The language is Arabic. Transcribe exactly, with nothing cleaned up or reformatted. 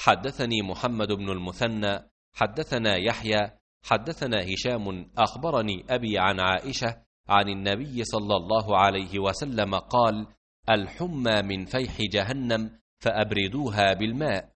حدثني محمد بن المثنى حدثنا يحيى حدثنا هشام أخبرني أبي عن عائشة عن النبي صلى الله عليه وسلم قال: الحمى من فيح جهنم فأبردوها بالماء.